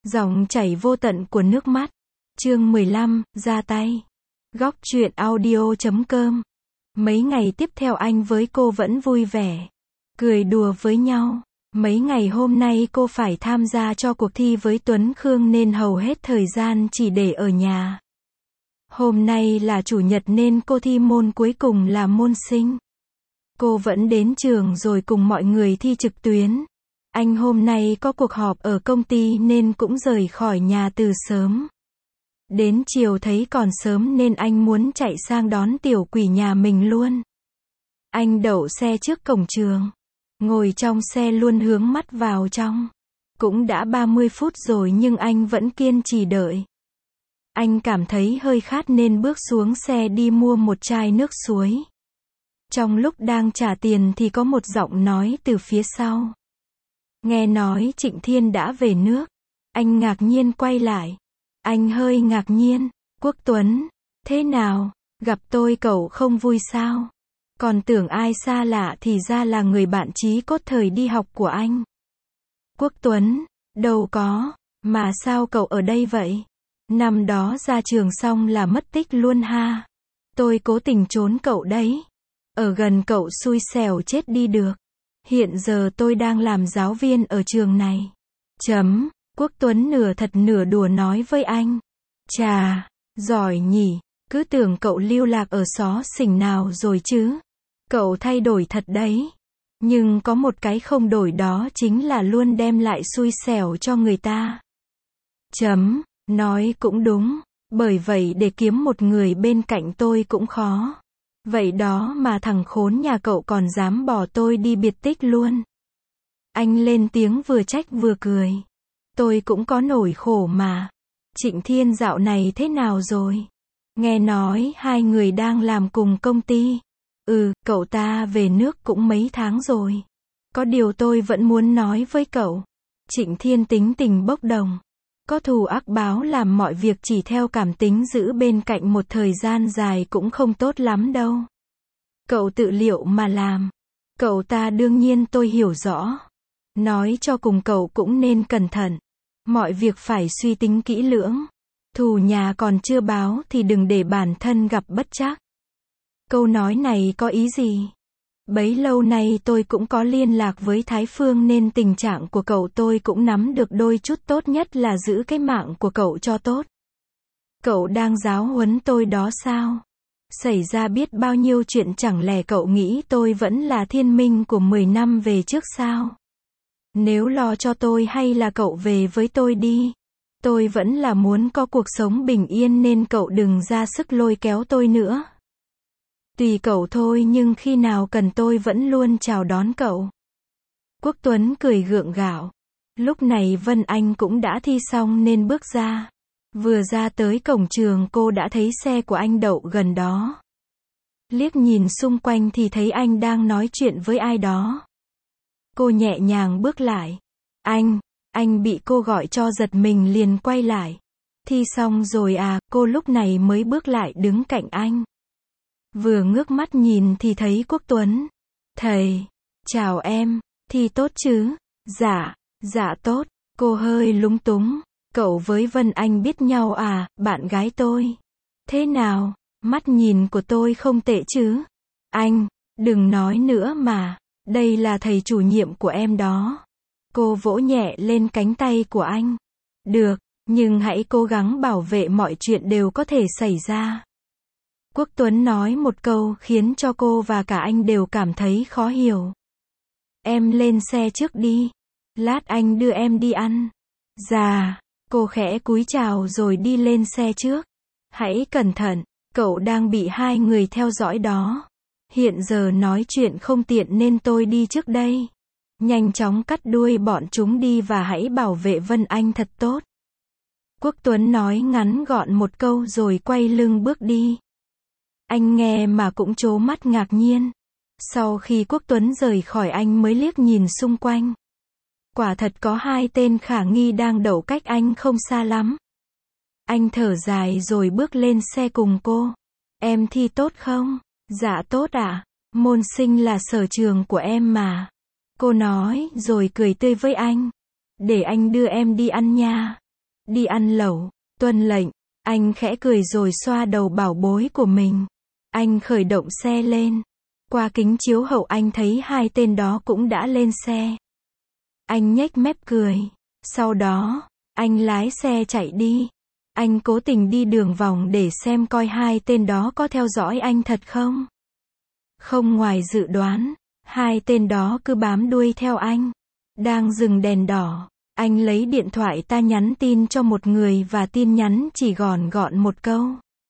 Dòng chảy vô tận của nước mắt. Chương 15, ra tay. Góc truyện audio.com. Mấy ngày tiếp theo anh với cô vẫn vui vẻ, cười đùa với nhau. Mấy ngày hôm nay cô phải tham gia cho cuộc thi với Tuấn Khương nên hầu hết thời gian chỉ để ở nhà. Hôm nay là chủ nhật nên cô thi môn cuối cùng là môn sinh. Cô vẫn đến trường rồi cùng mọi người thi trực tuyến. Anh hôm nay có cuộc họp ở công ty nên cũng rời khỏi nhà từ sớm. Đến chiều thấy còn sớm nên anh muốn chạy sang đón tiểu quỷ nhà mình luôn. Anh đậu xe trước cổng trường. Ngồi trong xe luôn hướng mắt vào trong. Cũng đã 30 phút rồi nhưng anh vẫn kiên trì đợi. Anh cảm thấy hơi khát nên bước xuống xe đi mua một chai nước suối. Trong lúc đang trả tiền thì có một giọng nói từ phía sau. Nghe nói Trịnh Thiên đã về nước. Anh ngạc nhiên quay lại. Anh hơi ngạc nhiên. Quốc Tuấn, thế nào? Gặp tôi cậu không vui sao? Còn tưởng ai xa lạ thì ra là người bạn chí cốt thời đi học của anh. Quốc Tuấn, đâu có, mà sao cậu ở đây vậy? Năm đó ra trường xong là mất tích luôn ha. Tôi cố tình trốn cậu đấy. Ở gần cậu xui xẻo chết đi được. Hiện giờ tôi đang làm giáo viên ở trường này. Quốc Tuấn nửa thật nửa đùa nói với anh. Chà, giỏi nhỉ, cứ tưởng cậu lưu lạc ở xó xỉnh nào rồi chứ. Cậu thay đổi thật đấy. Nhưng có một cái không đổi đó chính là luôn đem lại xui xẻo cho người ta. Nói cũng đúng, bởi vậy để kiếm một người bên cạnh tôi cũng khó. Vậy đó mà thằng khốn nhà cậu còn dám bỏ tôi đi biệt tích luôn. Anh lên tiếng vừa trách vừa cười. Tôi cũng có nỗi khổ mà. Trịnh Thiên dạo này thế nào rồi? Nghe nói hai người đang làm cùng công ty. Cậu ta về nước cũng mấy tháng rồi. Có điều tôi vẫn muốn nói với cậu. Trịnh Thiên tính tình bốc đồng. Có thù ác báo làm mọi việc chỉ theo cảm tính giữ bên cạnh một thời gian dài cũng không tốt lắm đâu. Cậu tự liệu mà làm. Cậu ta đương nhiên tôi hiểu rõ. Nói cho cùng cậu cũng nên cẩn thận. Mọi việc phải suy tính kỹ lưỡng. Thù nhà còn chưa báo thì đừng để bản thân gặp bất trắc. Câu nói này có ý gì? Bấy lâu nay tôi cũng có liên lạc với Thái Phương nên tình trạng của cậu tôi cũng nắm được đôi chút, tốt nhất là giữ cái mạng của cậu cho tốt. Cậu đang giáo huấn tôi đó sao? Xảy ra biết bao nhiêu chuyện, chẳng lẽ cậu nghĩ tôi vẫn là Thiên Minh của 10 năm về trước sao? Nếu lo cho tôi hay là cậu về với tôi đi. Tôi vẫn là muốn có cuộc sống bình yên nên cậu đừng ra sức lôi kéo tôi nữa. Tùy cậu thôi nhưng khi nào cần tôi vẫn luôn chào đón cậu. Quốc Tuấn cười gượng gạo. Lúc này Vân Anh cũng đã thi xong nên bước ra. Vừa ra tới cổng trường cô đã thấy xe của anh đậu gần đó. Liếc nhìn xung quanh thì thấy anh đang nói chuyện với ai đó. Cô nhẹ nhàng bước lại. Anh bị cô gọi cho giật mình liền quay lại. Thi xong rồi à? Cô lúc này mới bước lại đứng cạnh anh. Vừa ngước mắt nhìn thì thấy Quốc Tuấn. Thầy, chào em, thi tốt chứ? Dạ tốt. Cô hơi lúng túng. Cậu với Vân Anh biết nhau à? Bạn gái tôi. Thế nào? Mắt nhìn của tôi không tệ chứ? Anh, đừng nói nữa mà. Đây là thầy chủ nhiệm của em đó. Cô vỗ nhẹ lên cánh tay của anh. Được, nhưng hãy cố gắng bảo vệ mọi chuyện đều có thể xảy ra. Quốc Tuấn nói một câu khiến cho cô và cả anh đều cảm thấy khó hiểu. Em lên xe trước đi. Lát anh đưa em đi ăn. Dạ. Cô khẽ cúi chào rồi đi lên xe trước. Hãy cẩn thận, cậu đang bị hai người theo dõi đó. Hiện giờ nói chuyện không tiện nên tôi đi trước đây. Nhanh chóng cắt đuôi bọn chúng đi và hãy bảo vệ Vân Anh thật tốt. Quốc Tuấn nói ngắn gọn một câu rồi quay lưng bước đi. Anh nghe mà cũng trố mắt ngạc nhiên. Sau khi Quốc Tuấn rời khỏi anh mới liếc nhìn xung quanh. Quả thật có hai tên khả nghi đang đậu cách anh không xa lắm. Anh thở dài rồi bước lên xe cùng cô. Em thi tốt không? Dạ tốt ạ. Môn sinh là sở trường của em mà. Cô nói rồi cười tươi với anh. Để anh đưa em đi ăn nha. Đi ăn lẩu, tuân lệnh. Anh khẽ cười rồi xoa đầu bảo bối của mình. Anh khởi động xe lên. Qua kính chiếu hậu anh thấy hai tên đó cũng đã lên xe. Anh nhếch mép cười. Sau đó, anh lái xe chạy đi. Anh cố tình đi đường vòng để xem coi hai tên đó có theo dõi anh thật không. Không ngoài dự đoán, hai tên đó cứ bám đuôi theo anh. Đang dừng đèn đỏ, anh lấy điện thoại ta nhắn tin cho một người và tin nhắn chỉ gọn gọn một câu.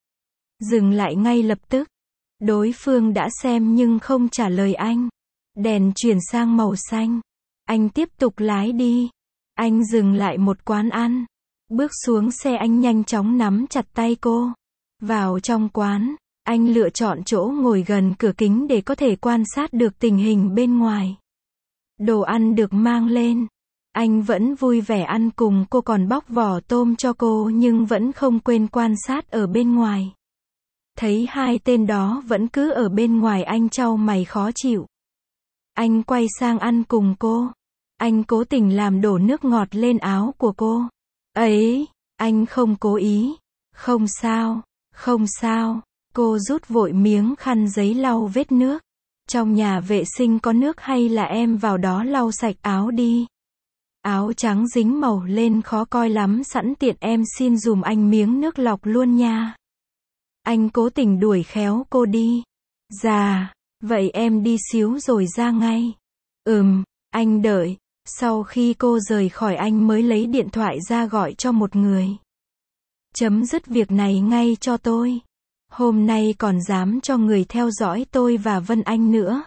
Dừng lại ngay lập tức. Đối phương đã xem nhưng không trả lời anh. Đèn chuyển sang màu xanh. Anh tiếp tục lái đi. Anh dừng lại một quán ăn. Bước xuống xe anh nhanh chóng nắm chặt tay cô. Vào trong quán, anh lựa chọn chỗ ngồi gần cửa kính để có thể quan sát được tình hình bên ngoài. Đồ ăn được mang lên. Anh vẫn vui vẻ ăn cùng cô, còn bóc vỏ tôm cho cô nhưng vẫn không quên quan sát ở bên ngoài. Thấy hai tên đó vẫn cứ ở bên ngoài, anh chau mày khó chịu. Anh quay sang ăn cùng cô. Anh cố tình làm đổ nước ngọt lên áo của cô. Ấy, anh không cố ý. Không sao, không sao. Cô rút vội miếng khăn giấy lau vết nước. Trong nhà vệ sinh có nước hay là em vào đó lau sạch áo đi. Áo trắng dính màu lên khó coi lắm, sẵn tiện em xin dùm anh miếng nước lọc luôn nha. Anh cố tình đuổi khéo cô đi. Dạ, vậy em đi xíu rồi ra ngay. Anh đợi. Sau khi cô rời khỏi anh mới lấy điện thoại ra gọi cho một người. Chấm dứt việc này ngay cho tôi. Hôm nay còn dám cho người theo dõi tôi và Vân Anh nữa.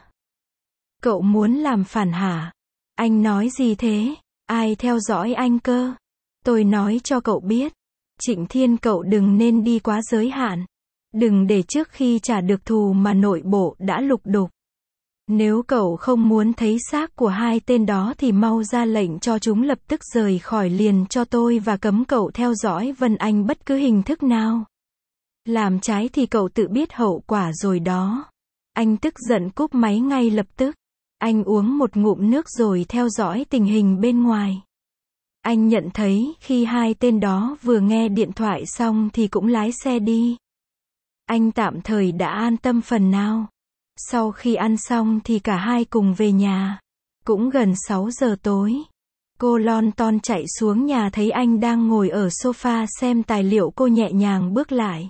Cậu muốn làm phản hả? Anh nói gì thế? Ai theo dõi anh cơ? Tôi nói cho cậu biết. Trịnh Thiên, cậu đừng nên đi quá giới hạn. Đừng để trước khi trả được thù mà nội bộ đã lục đục. Nếu cậu không muốn thấy xác của hai tên đó thì mau ra lệnh cho chúng lập tức rời khỏi liền cho tôi và cấm cậu theo dõi Vân Anh bất cứ hình thức nào. Làm trái thì cậu tự biết hậu quả rồi đó. Anh tức giận cúp máy ngay lập tức. Anh uống một ngụm nước rồi theo dõi tình hình bên ngoài. Anh nhận thấy khi hai tên đó vừa nghe điện thoại xong thì cũng lái xe đi. Anh tạm thời đã an tâm phần nào. Sau khi ăn xong thì cả hai cùng về nhà. Cũng gần 6 giờ tối. Cô lon ton chạy xuống nhà thấy anh đang ngồi ở sofa xem tài liệu, cô nhẹ nhàng bước lại.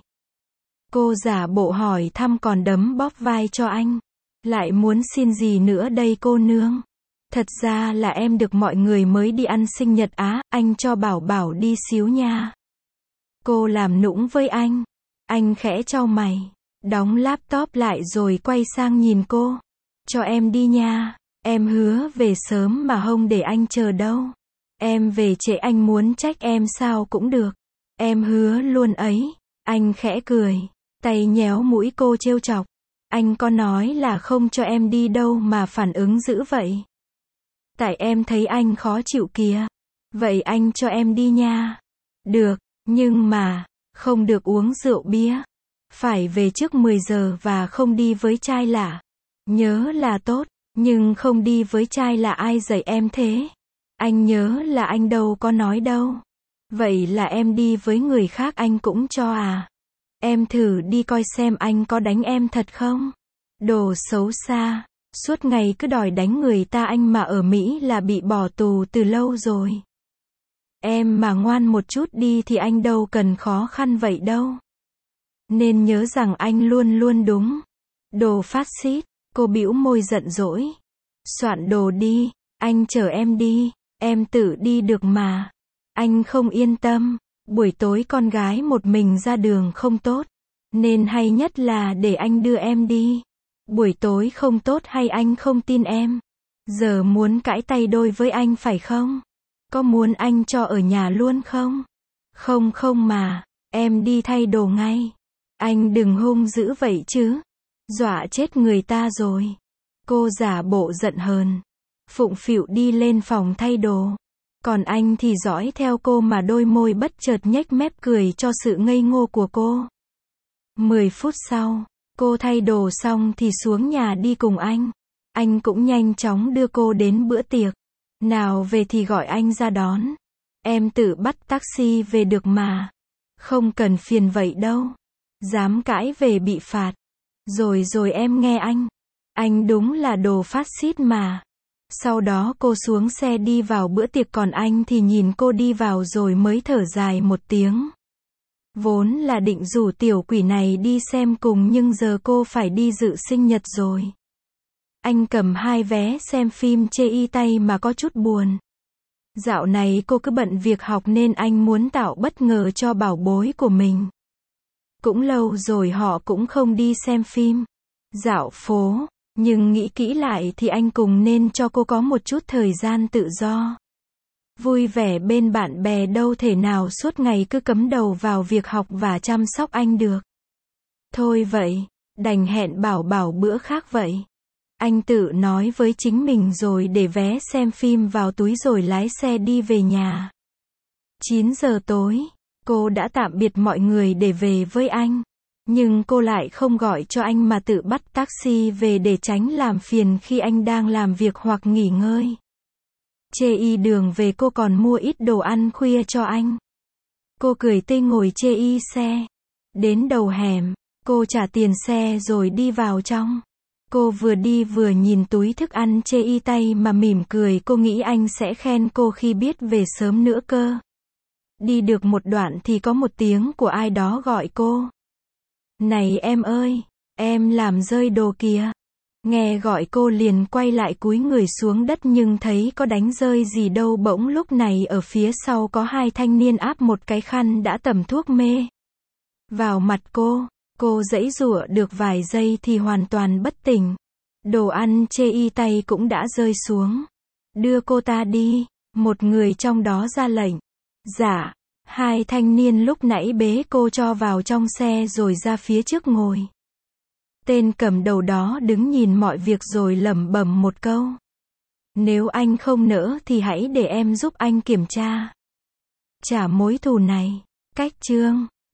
Cô giả bộ hỏi thăm còn đấm bóp vai cho anh. Lại muốn xin gì nữa đây cô nương? Thật ra là em được mọi người mới đi ăn sinh nhật á, anh cho Bảo Bảo đi xíu nha. Cô làm nũng với anh. Anh khẽ chau mày. Đóng laptop lại rồi quay sang nhìn cô. Cho em đi nha. Em hứa về sớm mà không để anh chờ đâu. Em về trễ anh muốn trách em sao cũng được. Em hứa luôn ấy. Anh khẽ cười. Tay nhéo mũi cô trêu chọc. Anh có nói là không cho em đi đâu mà phản ứng dữ vậy. Tại em thấy anh khó chịu kìa. Vậy anh cho em đi nha. Được, nhưng mà, không được uống rượu bia. Phải về trước 10 giờ và không đi với trai lạ. Nhớ là tốt, nhưng không đi với trai lạ ai dạy em thế? Anh nhớ là anh đâu có nói đâu. Vậy là em đi với người khác anh cũng cho à? Em thử đi coi xem anh có đánh em thật không? Đồ xấu xa, suốt ngày cứ đòi đánh người ta, anh mà ở Mỹ là bị bỏ tù từ lâu rồi. Em mà ngoan một chút đi thì anh đâu cần khó khăn vậy đâu. Nên nhớ rằng anh luôn luôn đúng. Đồ phát xít, cô bĩu môi giận dỗi. Soạn đồ đi, anh chở em đi, em tự đi được mà. Anh không yên tâm, buổi tối con gái một mình ra đường không tốt. Nên hay nhất là để anh đưa em đi. Buổi tối không tốt hay anh không tin em? Giờ muốn cãi tay đôi với anh phải không? Có muốn anh cho ở nhà luôn không? Không không mà, em đi thay đồ ngay. Anh đừng hung dữ vậy chứ. Dọa chết người ta rồi. Cô giả bộ giận hờn. Phụng phịu đi lên phòng thay đồ. Còn anh thì dõi theo cô mà đôi môi bất chợt nhếch mép cười cho sự ngây ngô của cô. 10 phút sau, cô thay đồ xong thì xuống nhà đi cùng anh. Anh cũng nhanh chóng đưa cô đến bữa tiệc. Nào về thì gọi anh ra đón. Em tự bắt taxi về được mà. Không cần phiền vậy đâu. Dám cãi về bị phạt. Rồi em nghe anh. Anh đúng là đồ phát xít mà. Sau đó cô xuống xe đi vào bữa tiệc còn anh thì nhìn cô đi vào rồi mới thở dài một tiếng. Vốn là định rủ tiểu quỷ này đi xem cùng nhưng giờ cô phải đi dự sinh nhật rồi. Anh cầm 2 vé xem phim chê y tay mà có chút buồn. Dạo này cô cứ bận việc học nên anh muốn tạo bất ngờ cho bảo bối của mình. Cũng lâu rồi họ cũng không đi xem phim, dạo phố, nhưng nghĩ kỹ lại thì anh cùng nên cho cô có một chút thời gian tự do. Vui vẻ bên bạn bè đâu thể nào suốt ngày cứ cắm đầu vào việc học và chăm sóc anh được. Thôi vậy, đành hẹn bảo bữa khác vậy. Anh tự nói với chính mình rồi để vé xem phim vào túi rồi lái xe đi về nhà. 9 giờ tối, cô đã tạm biệt mọi người để về với anh. Nhưng cô lại không gọi cho anh mà tự bắt taxi về để tránh làm phiền khi anh đang làm việc hoặc nghỉ ngơi. Chê y đường về cô còn mua ít đồ ăn khuya cho anh. Cô cười tươi ngồi chê y xe. Đến đầu hẻm, cô trả tiền xe rồi đi vào trong. Cô vừa đi vừa nhìn túi thức ăn chê y tay mà mỉm cười, cô nghĩ anh sẽ khen cô khi biết về sớm nữa cơ. Đi được một đoạn thì có một tiếng của ai đó gọi cô. Này em ơi, em làm rơi đồ kìa. Nghe gọi cô liền quay lại cúi người xuống đất nhưng thấy có đánh rơi gì đâu, bỗng lúc này ở phía sau có 2 thanh niên áp một cái khăn đã tẩm thuốc mê vào mặt cô. Cô giãy giụa được vài giây thì hoàn toàn bất tỉnh. Đồ ăn chê y tay cũng đã rơi xuống. Đưa cô ta đi, một người trong đó ra lệnh. Dạ. 2 thanh niên lúc nãy bế cô cho vào trong xe rồi ra phía trước ngồi. Tên cầm đầu đó đứng nhìn mọi việc rồi lẩm bẩm một câu. Nếu anh không nỡ thì hãy để em giúp anh kiểm tra. Trả mối thù này. Cách chương